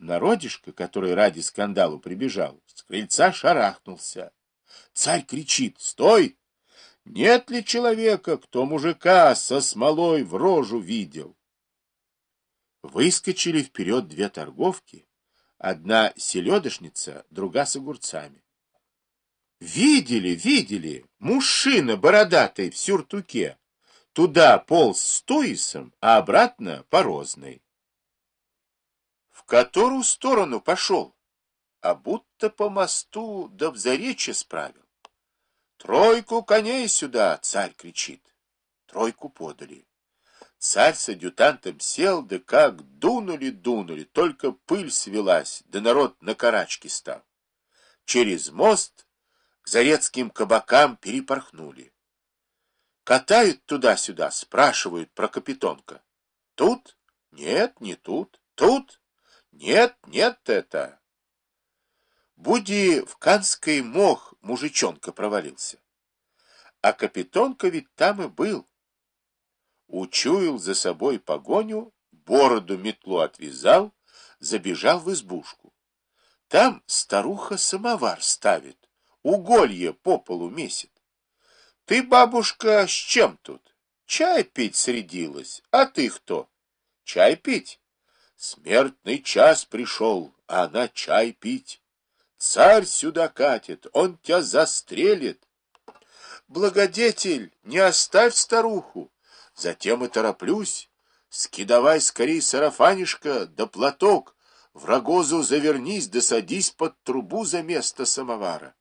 Народишко, который ради скандалу прибежал, с крыльца шарахнулся. Царь кричит: «Стой! Нет ли человека, кто мужика со смолой в рожу видел?» Выскочили вперед две торговки, одна селедочница, другая с огурцами. Видели, видели, мужчина бородатый в сюртуке. Туда полз с туисом, а обратно по розной. В которую сторону пошел? А будто по мосту да в заречье справил. «Тройку коней сюда!» — царь кричит. Тройку подали. Царь с адъютантом сел, да как дунули, только пыль свелась, да народ на карачки стал. Через мост к зарецким кабакам перепорхнули. Катают туда-сюда, спрашивают про Капитонка. Тут? Нет, не тут. Тут? Нет, нет это. Буди в Канский мох мужичонка провалился. А Капитонка ведь там и был. Учуял за собой погоню, бороду метлу отвязал, забежал в избушку. Там старуха самовар ставит, уголье по полу месит. Ты, бабушка, с чем тут? Чай пить средилась, а ты кто? Чай пить? Смертный час пришел, а она чай пить. Царь сюда катит, он тебя застрелит. Благодетель, не оставь старуху. Затем и тороплюсь. Скидавай скорей сарафанишко да платок, в рогозу завернись да садись под трубу за место самовара.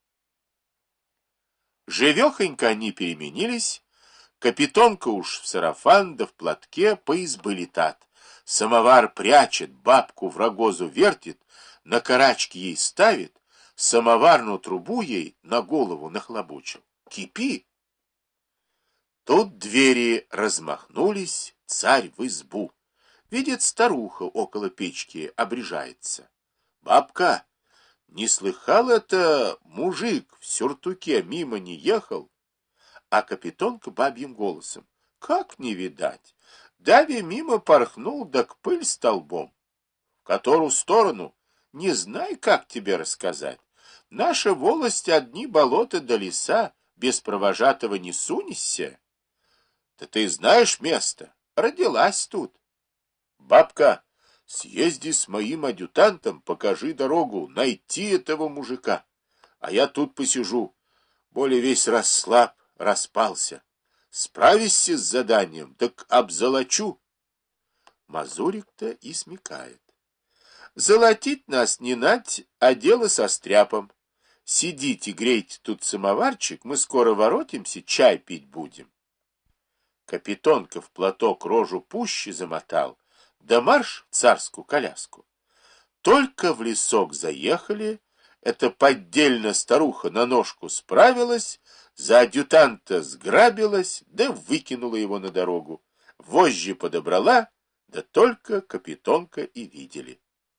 Живехонько они переменились. Капитонка уж в сарафан да в платке по избы летат. Самовар прячет, бабку в рогозу вертит, на карачки ей ставит, самоварную трубу ей на голову нахлобучил. Кипи! Тут двери размахнулись, царь в избу. Видит, старуха около печки обрежается. Бабка, не слыхал это, мужик в сюртуке мимо не ехал? А Капитонка бабьим голосом. Как не видать? Дави мимо порхнул, да к пыль столбом. В которую сторону? Не знай, как тебе рассказать. Наша волость одни болота до леса, без провожатого не сунешься. Да ты знаешь место, родилась тут. Бабка, съезди с моим адъютантом, покажи дорогу, найти этого мужика. А я тут посижу, более весь расслаб, распался. Справишься с заданием, так обзолочу. Мазурик-то и смекает. Золотить нас не нать, а дело со стряпом. Сидите, грейте тут самоварчик, мы скоро воротимся, чай пить будем. Капитонка в платок рожу пуще замотал, да марш в царскую коляску. Только в лесок заехали, эта поддельная старуха на ножку справилась, за адъютанта сграбилась, да выкинула его на дорогу. Вожжи подобрала, да только Капитонка и видели.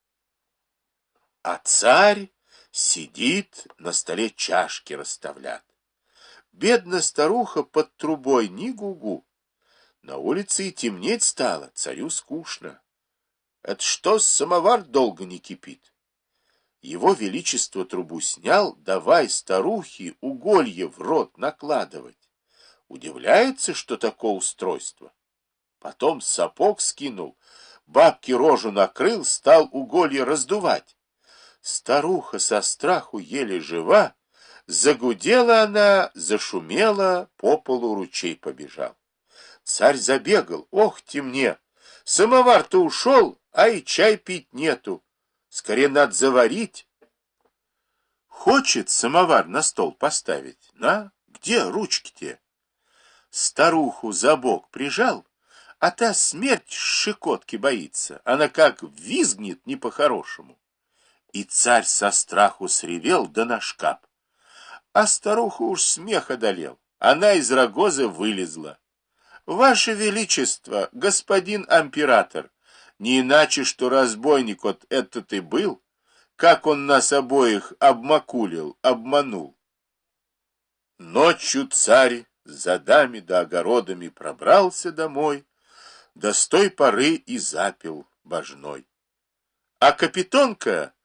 А царь сидит, на столе чашки расставлят. Бедная старуха под трубой ни гугу. На улице и темнеть стало, царю скучно. Это что, самовар долго не кипит? Его величество трубу снял, давай старухе уголье в рот накладывать. Удивляется, что такое устройство. Потом сапог скинул, бабке рожу накрыл, стал уголье раздувать. Старуха со страху еле жива, загудела она, зашумела, по полу ручей побежал. Царь забегал, ох ты мне, самовар-то ушел, а и чай пить нету. Скорее надо заварить. Хочет самовар на стол поставить. На, где ручки-те? Старуху за бок прижал, а та смерть щекотки боится. Она как визгнет не по-хорошему. И царь со страху сревел, да на шкаф. А старуху уж смех одолел. Она из рогоза вылезла. Ваше Величество, господин император, не иначе, что разбойник вот этот и был, как он нас обоих обмакулил, обманул. Ночью царь за дами да огородами пробрался домой, да с той поры и запил божной. А капитонка